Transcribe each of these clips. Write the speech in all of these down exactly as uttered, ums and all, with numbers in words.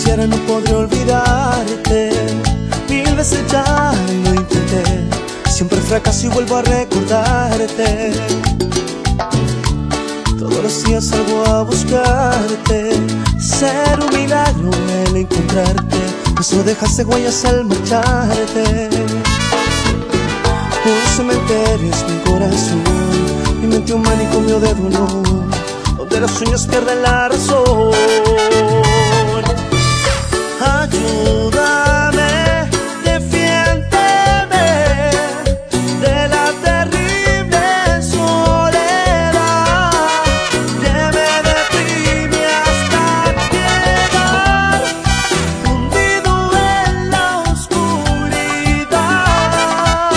quisiera no podré olvidarte. Mil veces ya lo intenté, siempre fracaso y vuelvo a recordarte. Todos los días salgo a buscarte, ser un milagro el encontrarte, pues no dejaste huellas al marcharte. Un cementerio es mi corazón, mi mente un manicomio de dolor, donde los sueños pierden la razón. Ayúdame, defiéndeme de la terrible soledad que me deprime hasta quedar hundido en la oscuridad.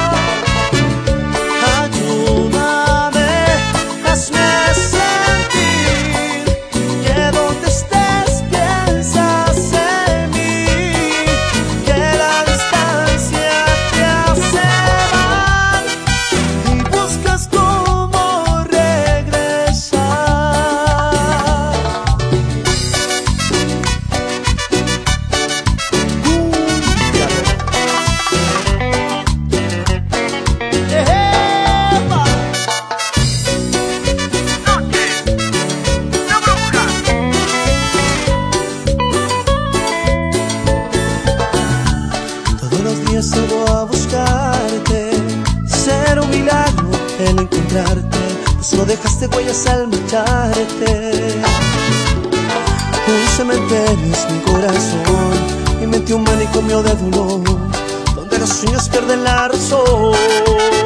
Ayúdame, hazme sentir que donde estés piensas en mí, que la distancia te hace mal y buscas cómo regresar. ¡Epa! Todos los días salgo a buscarte, ser un milagro el encontrarte, pues no dejaste huellas al marcharte. Un cementerio es mi corazón, mi mente un manicomio de dolor, donde los sueños pierden la razón.